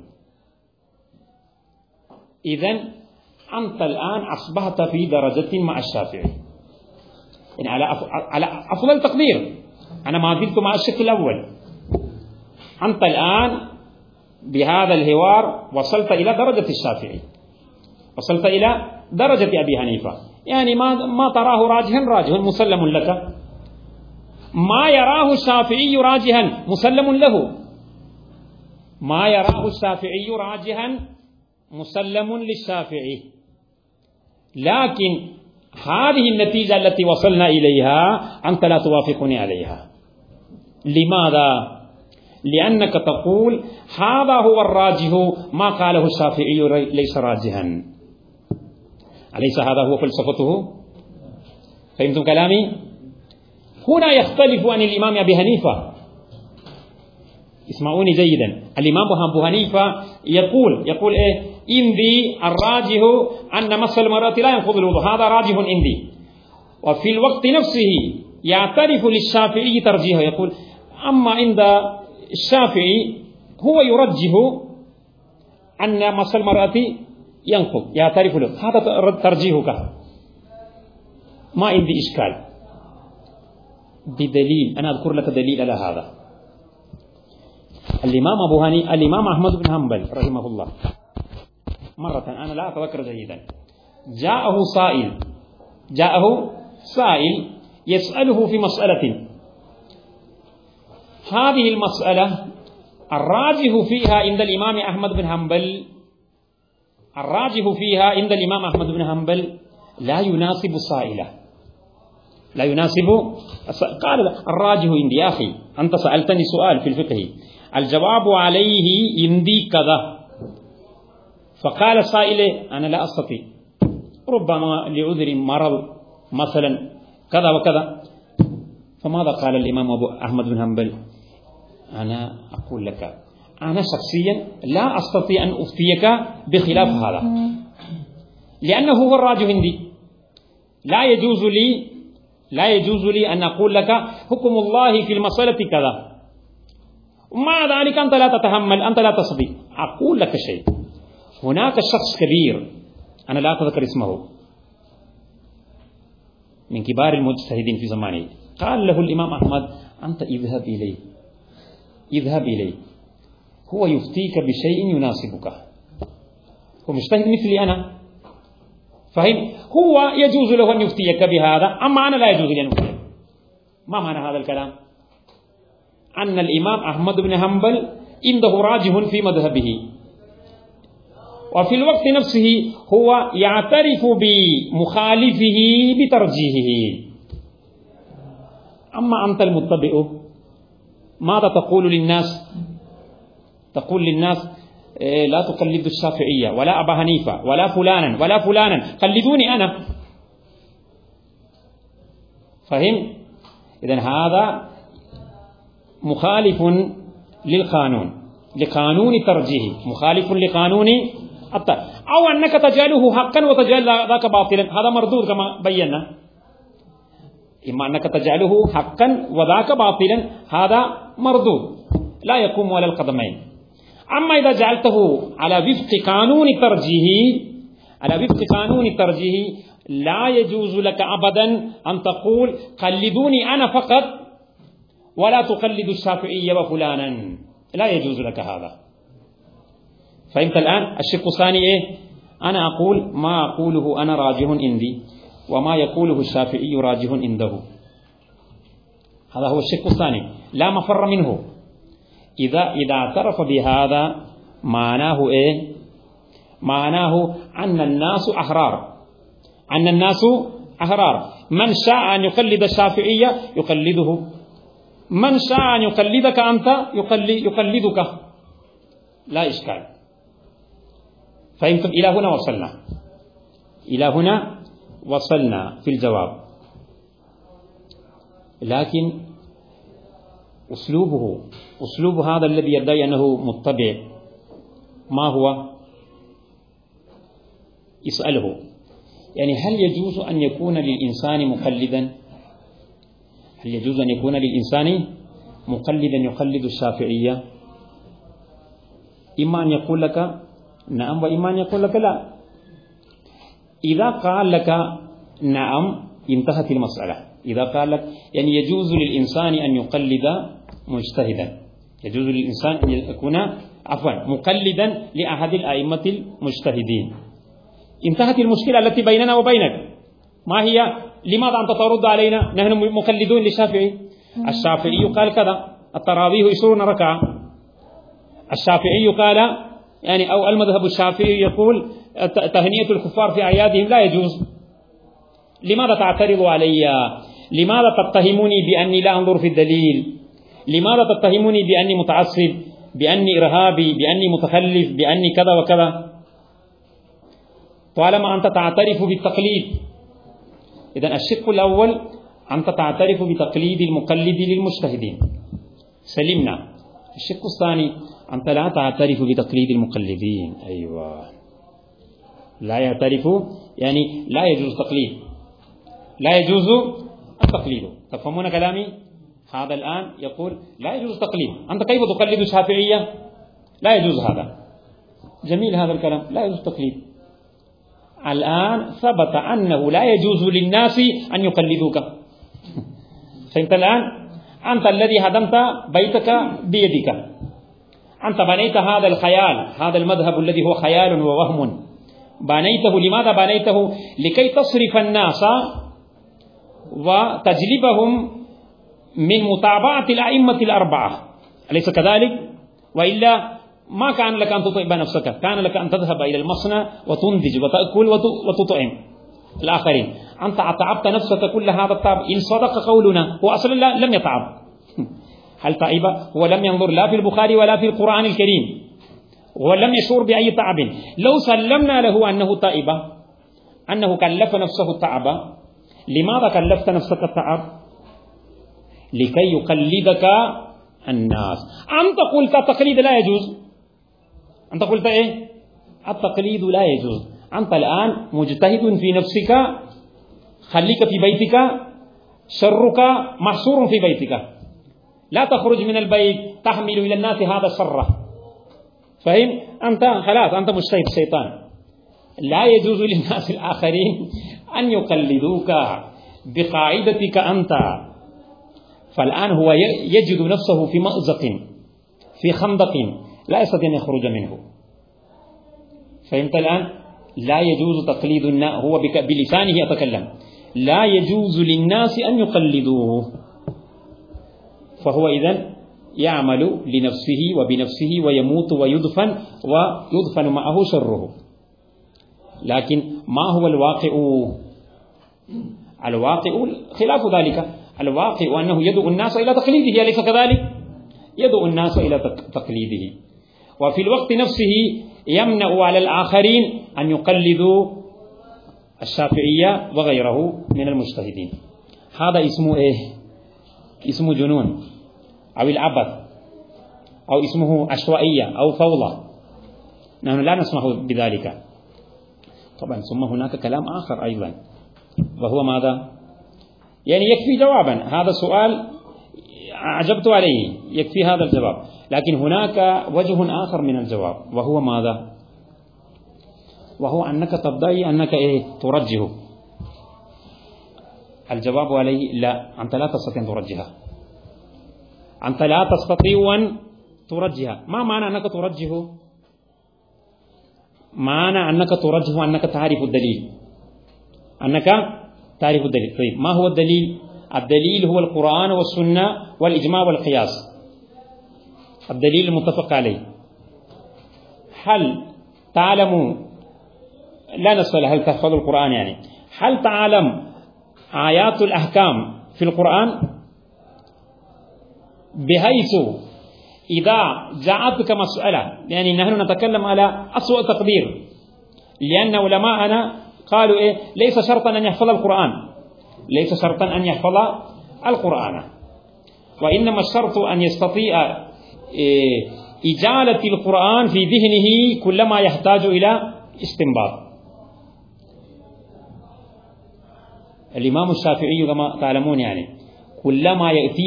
إذن أنت الآن أصبحت في درجة مع الشافعي، يعني على أفضل تقدير. أنا ما زلت مع الشق الأول. أنت الآن بهذا الحوار وصلت إلى درجة الشافعي، وصلت إلى درجة أبي حنيفة. يعني ما تراه راجحا مسلم لك، ما يراه الشافعي راجحا مسلم له، ما يراه الشافعي راجحا مسلم للشافعي. لكن هذه النتيجة التي وصلنا إليها أنت لا توافقني عليها. لماذا؟ لأنك تقول هذا هو الراجح، ما قاله الشافعي ليس راجحا. أليس هذا هو فلسفته؟ فهمتم كلامي؟ هنا يختلف عن الإمام أبي حنيفة. اسمعوني جيدا. الإمام أبو حنيفة يقول إيه؟ عندي الراجح أن مس المرأة لا ينقض الوضوء، هذا راجح عندي. وفي الوقت نفسه يعترف للشافعي ترجيحه، يقول أما عند الشافعي هو يرجح أن مس المرأة ينقض، يعترف له، هذا ترجيحك، ما عندي إشكال. بدليل، أنا أذكر لك دليل على هذا. الإمام أحمد بن حنبل رحمه الله مرة، أنا لا أتذكر جيدا، جاءه سائل يسأله في مسألة، هذه المسألة الراجح فيها عند الإمام أحمد بن حنبل، لا يناسب السائلة، لا يناسب. قال الراجح عندي، يا أخي أنت سألتني سؤال في الفقه، الجواب عليه عندي كذا، فقال السائل أنا لا أستطيع، ربما لعذر مرض مثلا كذا وكذا. فماذا قال الإمام أحمد بن حنبل؟ أنا أقول لك أنا شخصيا لا أستطيع أن أفتيك بخلاف هذا، لأنه هو الراجح عندي. لا يجوز لي أن أقول لك حكم الله في المسألة كذا، ومع ذلك أنت لا تتحمل، أنت لا تستطيع. أقول لك شيء، هناك شخص كبير أنا لا أتذكر اسمه من كبار المجتهدين في زمانه، قال له الإمام أحمد أنت اذهب إليه، هو يفتيك بشيء يناسبك، هو مجتهد مثلي أنا، فهم؟ هو يجوز له أن يفتيك بهذا، أما أنا لا يجوز لي أن أفتيك. ما معنى هذا الكلام؟ أن الإمام أحمد بن حنبل عنده راجح في مذهبه، وفي الوقت نفسه هو يعترف بمخالفه بترجيحه. أما أنت المتبع ماذا تقول للناس؟ تقول للناس لا تقلدوا الشافعية ولا أبا حنيفة ولا فلانا، قلدوني أنا. فهم؟ إذن هذا مخالف للقانون، لقانون ترجيحه، مخالف لقانون أو أنك تجعله حقا وتجعل ذاك باطلا، هذا مردود كما بينا. إما أنك تجعله حقا وذاك باطلا، هذا مردود لا يقوم على القدمين. أما إذا جعلته على وفق قانون الترجيح، لا يجوز لك أبدا أن تقول قلدوني أنا فقط ولا تقلدوا الشافعي وفلانا، لا يجوز لك هذا. فهمت الآن؟ الشق الثاني إيه؟ أنا أقول ما أقوله أنا راجح عندي، وما يقوله الشافعي راجح عنده. هذا هو الشق الثاني، لا مفر منه. إذا اعترف بهذا معناه إيه؟ معناه أن الناس أحرار، من شاء أن يقلد الشافعية يقلده، من شاء أن يقلدك أنت يقلدك، لا إشكال. فهمتم؟ إلى هنا وصلنا في الجواب. لكن أسلوب هذا الذي يدعي أنه متبع ما هو؟ اسأله، يعني هل يجوز أن يكون للإنسان مقلدا؟ هل يجوز أن يكون للإنسان مقلدا يقلد الشافعية؟ إما أن يقول لك نعم، وإما أن يقول لك لا. إذا قال لك نعم انتهت المسألة. إذا قال لك يعني يجوز للإنسان أن يقلد مجتهدا، يجوز للإنسان أن يكون مقلدا لأحد الأئمة المجتهدين، انتهت المشكلة التي بيننا وبينك. ما هي؟ لماذا أنت ترد علينا نحن مقلدون للشافعي؟ الشافعي قال كذا، التراويح 20 ركعة. الشافعي قال يعني أو المذهب الشافعي يقول تهنئة الكفار في أعيادهم لا يجوز. لماذا تعترض علي؟ لماذا تتهموني بأني لا أنظر في الدليل؟ لماذا تتهموني بأني متعصب، بأني إرهابي، بأني متخلف، بأني كذا وكذا، طالما أنت تعترف بالتقليد؟ إذن الشق الأول أنت تعترف بتقليد المقلد للمجتهدين، سلمنا. الشق الثاني أنت لا تعترف بتقليد المقلدين. أيوة، لا يعترف، يعني لا يجوز التقليد. تفهمون كلامي؟ هذا الآن يقول لا يجوز التقليد. أنت كيف تقلد الشافعية؟ لا يجوز هذا. جميل هذا الكلام، لا يجوز التقليد. الآن ثبت أنه لا يجوز للناس أن يقلدوك. فهمت الآن؟ أنت الذي هدمت بيتك بيدك، أنت بنيت هذا الخيال، هذا المذهب الذي هو خيال ووهم، بنيته. لماذا بنيته؟ لكي تصرف الناس وتجلبهم من متابعة الأئمة الأربعة، أليس كذلك؟ وإلا ما كان لك أن تطعم نفسك، كان لك أن تذهب إلى المصنع وتنتج وتأكل وتطعم الآخرين. أنت أتعبت نفسك كل هذا التعب. إن صدق قولنا هو أصلا لم يتعب. هل تعب؟ هو لم ينظر لا في البخاري ولا في القرآن الكريم، ولم يشعر بأي تعب. لو سلمنا له أنه تائب، أنه كلف نفسه التعب، لماذا كلفت نفسك التعب؟ لكي يقلدك الناس. أنت قلت التقليد لا يجوز، أنت قلت إيه؟ التقليد لا يجوز. أنت الآن مجتهد في نفسك، خليك في بيتك، شرك محصور في بيتك، لا تخرج من البيت تحمل إلى الناس هذا الشر. فهم؟ أنت خلاص أنت مجتهد شيطان. لا يجوز للناس الآخرين أن يقلدوك بقاعدتك أنت. فالآن هو يجد نفسه في مأزق، في خندق لا يستطيع أن يخرج منه. فهمت الآن؟ لا يجوز تقليد الناس، هو بلسانه يتكلم، لا يجوز للناس أن يقلدوه. فهو إذن يعمل لنفسه وبنفسه ويموت ويدفن معه شره. لكن ما هو الواقع؟ الواقع خلاف ذلك. الواقع أنه يدعو الناس إلى تقليده، أليس كذلك؟ يدعو الناس إلى تقليده، وفي الوقت نفسه يمنع على الآخرين أن يقلدوا الشافعية وغيره من المجتهدين. هذا اسمه إيه؟ اسمه جنون أو العبث، أو اسمه عشوائية أو فوضى. نحن لا نسمح بذلك. طبعا ثم هناك كلام آخر أيضا، وهو ماذا؟ يعني يكفي جوابا، هذا سؤال أعجبت عليه، يكفي هذا الجواب، لكن هناك وجه آخر من الجواب، وهو ماذا؟ وهو أنك تدعي أنك ترجه. الجواب عليه لا، أنت لا تستطيع أن ترجها، أنت لا تستطيع أن ترجها. ما معنى أنك ترجه؟ معنى أنك ترجه أنك تعرف الدليل، أنك تعرف الدليل. طيب ما هو الدليل؟ الدليل هو القرآن والسنة والإجماع والقياس، الدليل المتفق عليه. هل تعلم، لا نسأل هل تحفظ القرآن، يعني هل تعلم آيات الأحكام في القرآن بحيث إذا جاءتك مسألة، يعني نحن نتكلم على أسوأ تقدير، لأن علماءنا قالوا ليس شرطا أن يحفظ القرآن، ليس شرطا أن يحفظ القرآن، وإنما الشرط أن يستطيع إجالة القرآن في ذهنه كلما يحتاج إلى استنباط. الإمام الشافعي كما تعلمون يعني كلما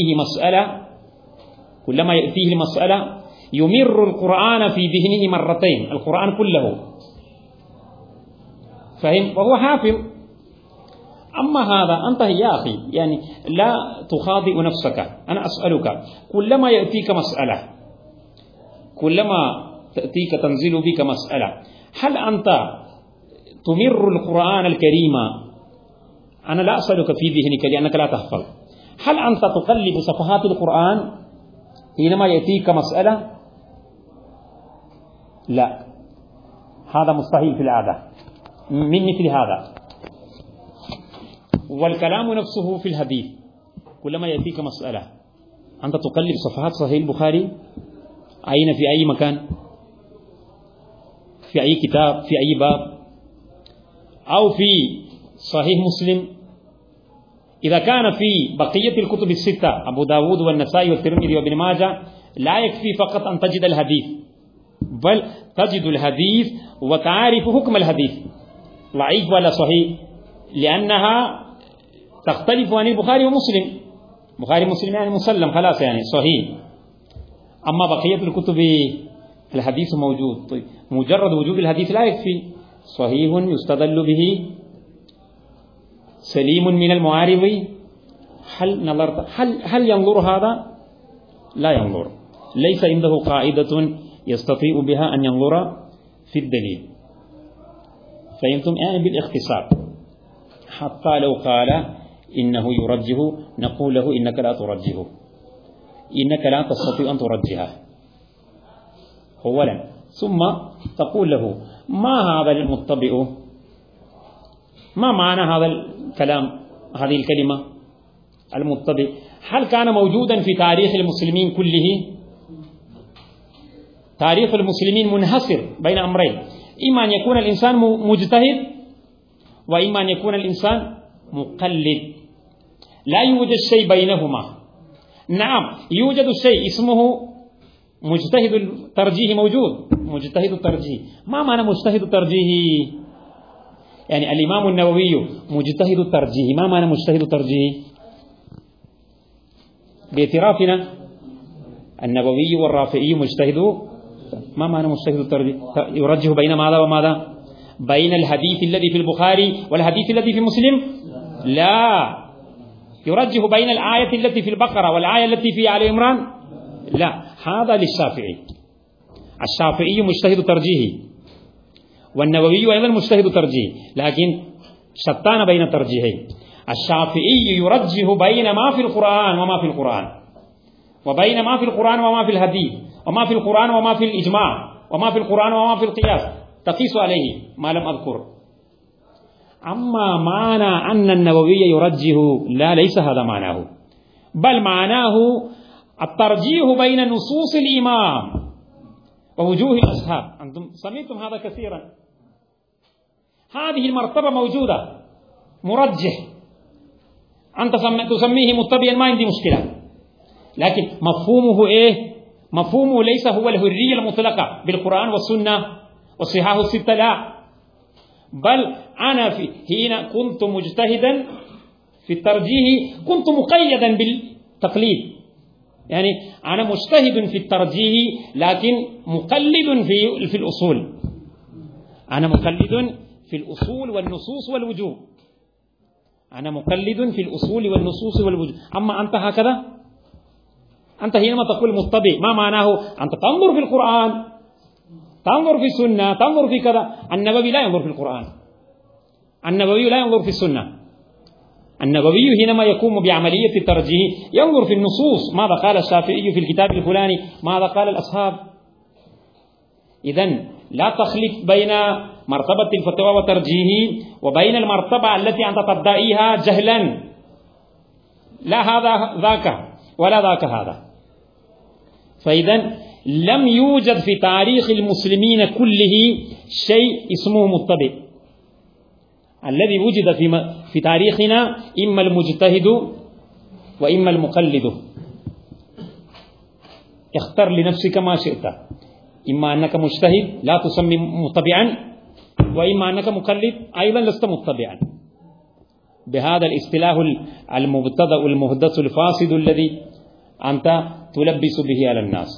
يأتيه مسألة يمر القرآن في ذهنه مرتين، القرآن كله، فهم؟ وهو حافظ. أما هذا أنت يا أخي يعني لا تخاطئ نفسك، أنا أسألك كلما يأتيك مسألة، كلما تأتيك تنزل بك مسألة، هل أنت تمر القرآن الكريم؟ أنا لا أسألك في ذهنك لأنك لا تحفظ، هل أنت تقلب صفحات القرآن حينما يأتيك مسألة؟ لا، هذا مستحيل في العادة من مثل هذا. والكلام نفسه في الحديث، كلما يأتيك مسألة أنت تقلب صفحات صحيح البخاري، أين في أي مكان، في أي كتاب، في أي باب، أو في صحيح مسلم. إذا كان في بقية الكتب الستة أبو داود والنسائي والترمذي وابن ماجه لا يكفي فقط أن تجد الحديث، بل تجد الحديث وتعرف حكم الحديث ضعيف ولا صحيح، لأنها تختلف عن البخاري ومسلم. بخاري مسلم يعني مسلم خلاص، يعني صحيح. أما بقية الكتب الحديث موجود، طيب مجرد وجود الحديث لا يكفي، صحيح يستدل به، سليم من المعارض. هل ينظر هذا؟ لا ينظر، ليس عنده قاعدة يستطيع بها أن ينظر في الدليل. فهمتم؟ يعني بالاختصار، حتى لو قال إنه يرجه نقول له إنك لا ترجه، إنك لا تستطيع أن ترجها أولا، ثم تقول له ما هذا المتبع، ما معنى هذا الكلام، هذه الكلمة المتبع؟ هل كان موجودا في تاريخ المسلمين كله؟ تاريخ المسلمين منحصر بين أمرين، إما أن يكون الإنسان مجتهد، وإما أن يكون الإنسان مقلد، لا يوجد شيء بينهما. نعم يوجد شيء اسمه مجتهد الترجيح، موجود مجتهد الترجيح. ما معنى مجتهد الترجيح؟ يعني الإمام النووي مجتهد الترجيح، ما معنى مجتهد الترجيح؟ باعترافنا النووي والرافعي مجتهد، ما معنى مجتهد الترجيح؟ يرجح بين ماذا وماذا؟ بين الحديث الذي في البخاري والحديث الذي في مسلم؟ لا، يرجح بين الآية التي في البقرة والآية التي في آل عمران؟ لا، هذا للشافعي. الشافعي مجتهد ترجيح، والنووي أيضا مجتهد ترجيح، لكن شتان بين الترجيحين. الشافعي يرجح بين ما في القرآن وما في القرآن، وبين ما في القرآن وما في الحديث، وما في القرآن وما في الإجماع، وما في القرآن وما في القياس، تقيس عليه ما لم أذكر. أما معنى أن النووي يرجح، لا، ليس هذا معناه، بل معناه الترجيح بين نصوص الإمام ووجوه الأصحاب. أنتم سمعتم هذا كثيرا، هذه المرتبة موجودة، مرجح. أنت تسميه متبعا، ما عندي مشكلة، لكن مفهومه إيه؟ مفهومه ليس هو الحرية المطلقة بالقرآن والسنة، والصحاح الستة لا، بل أنا حين كنت مجتهدا في الترجيح كنت مقيدا بالتقليد، يعني أنا مجتهد في الترجيح لكن مقلد في الأصول، أنا مقلد في الأصول والنصوص والوجوب، أنا مقلد في الأصول والنصوص والوجوب. أما أنت هكذا، أنت حينما تقول متبع ما معناه؟ أنت تنظر في القرآن، تنظر في السنة، تنظر في كذا. النبوي لا ينظر في القرآن، النبوي لا ينظر في السنة، النبوي حينما يقوم بعملية الترجيح ينظر في النصوص، ماذا قال الشافعي في الكتاب الفلاني، ماذا قال الأصحاب. إذن لا تخلط بين مرتبة الفتوى وترجيحه وبين المرتبة التي أنت تدعيها جهلا، لا هذا ذاك ولا ذاك هذا. فإذن لم يوجد في تاريخ المسلمين كله شيء اسمه متبع. الذي وجد في تاريخنا إما المجتهد وإما المقلد، اختر لنفسك ما شئت، إما أنك مجتهد لا تسمي متبعا، وإما أنك مقلد أيضا لست متبعا، بهذا الاصطلاح المبتدأ المحدث الفاسد الذي أنت تلبس به على الناس.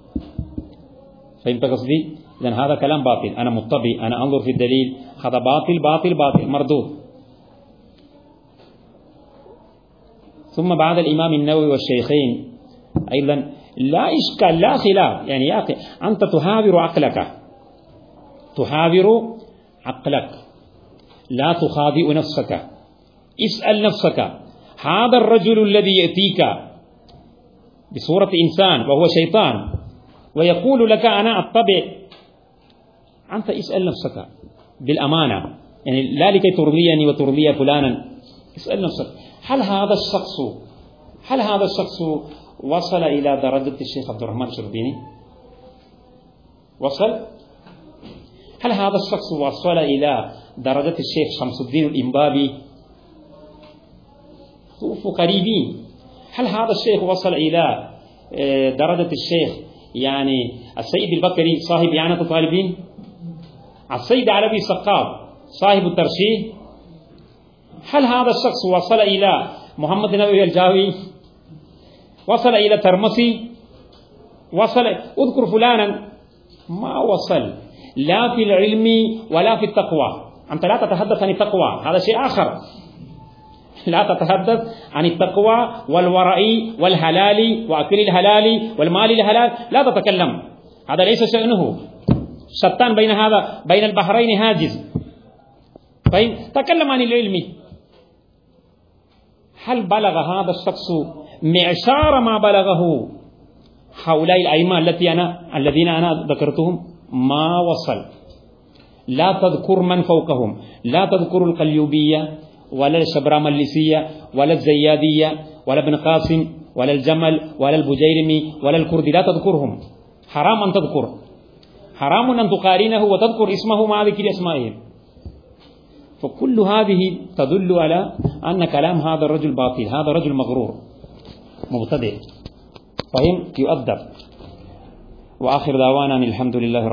فهمت قصدي؟ إذن هذا كلام باطل. أنا متبع، أنا أنظر في الدليل، هذا باطل باطل باطل مردود. ثم بعد الإمام النووي والشيخين أيضا لا إشكال لا خلاف، يعني يا أخي أنت تحاور عقلك، تحاور عقلك، لا تخاطئ نفسك. اسأل نفسك، هذا الرجل الذي يأتيك بصورة إنسان وهو شيطان ويقول لك أنا أتبع، أنت اسأل نفسك بالأمانة، يعني لا لكي ترضيني وترضي فلانا، اسأل نفسك هل هذا الشخص وصل إلى درجة الشيخ عبد الرحمن الشربيني؟ وصل؟ هل هذا الشخص وصل إلى درجة الشيخ شمس الدين الإنبابي؟ شوفوا قريبين. هل هذا الشيخ وصل إلى درجة الشيخ يعني السيد البكري صاحب إعانة الطالبين، السيد علوي السقاف صاحب الترشيح؟ هل هذا الشخص وصل إلى محمد نبوي الجاوي؟ وصل إلى ترمسي؟ وصل اذكر فلانا؟ ما وصل، لا في العلم ولا في التقوى. أنت لا تتحدث عن التقوى، هذا شيء آخر، لا تتحدث عن التقوى والورع والحلال وأكل الحلال والمال الحلال، لا تتكلم، هذا ليس شأنه. شتان بين هذا بين البحرين هاجز. طيب تكلم عن العلم. هل بلغ هذا الشخص معشار ما بلغه هؤلاء الأئمة الذين أنا ذكرتهم؟ ما وصل. لا تذكر من فوقهم، لا تذكر القليوبية ولا الشبراملسية ولا الزيادية ولا ابن قاسم ولا الجمل ولا البجيرمي ولا الكردي، لا تذكرهم، حرام أن تذكر، حرام أن تقارنه وتذكر اسمه مع ذكر اسمائهم. فكل هذه تدل على أن كلام هذا الرجل باطل، هذا رجل مغرور مبتدئ. فهم؟ يؤدب. وآخر دعوانا الحمد لله.